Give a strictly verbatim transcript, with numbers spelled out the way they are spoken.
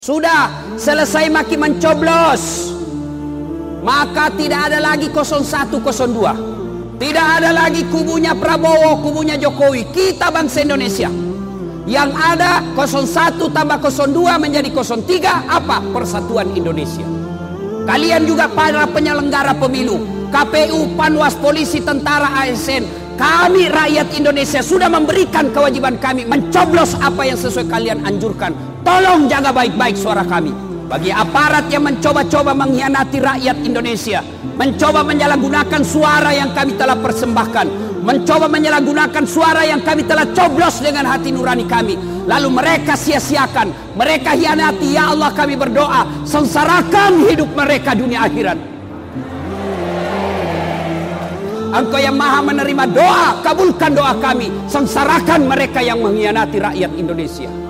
Sudah selesai maki mencoblos, maka tidak ada lagi nol satu nol dua, tidak ada lagi kubunya Prabowo, kubunya Jokowi. Kita bangsa Indonesia yang ada nol satu tambah nol dua menjadi nol tiga, apa? Persatuan Indonesia. Kalian juga para penyelenggara pemilu, K P U, Panwas, polisi, tentara, A S N, kami rakyat Indonesia sudah memberikan kewajiban kami mencoblos apa yang sesuai kalian anjurkan. Tolong jaga baik-baik suara kami. Bagi aparat yang mencoba-coba mengkhianati rakyat Indonesia, mencoba menyalahgunakan suara yang kami telah persembahkan, mencoba menyalahgunakan suara yang kami telah coblos dengan hati nurani kami, lalu mereka sia-siakan, mereka hianati. Ya Allah, kami berdoa, sengsarakan hidup mereka dunia akhirat. Engkau yang maha menerima doa, kabulkan doa kami, sengsarakan mereka yang mengkhianati rakyat Indonesia.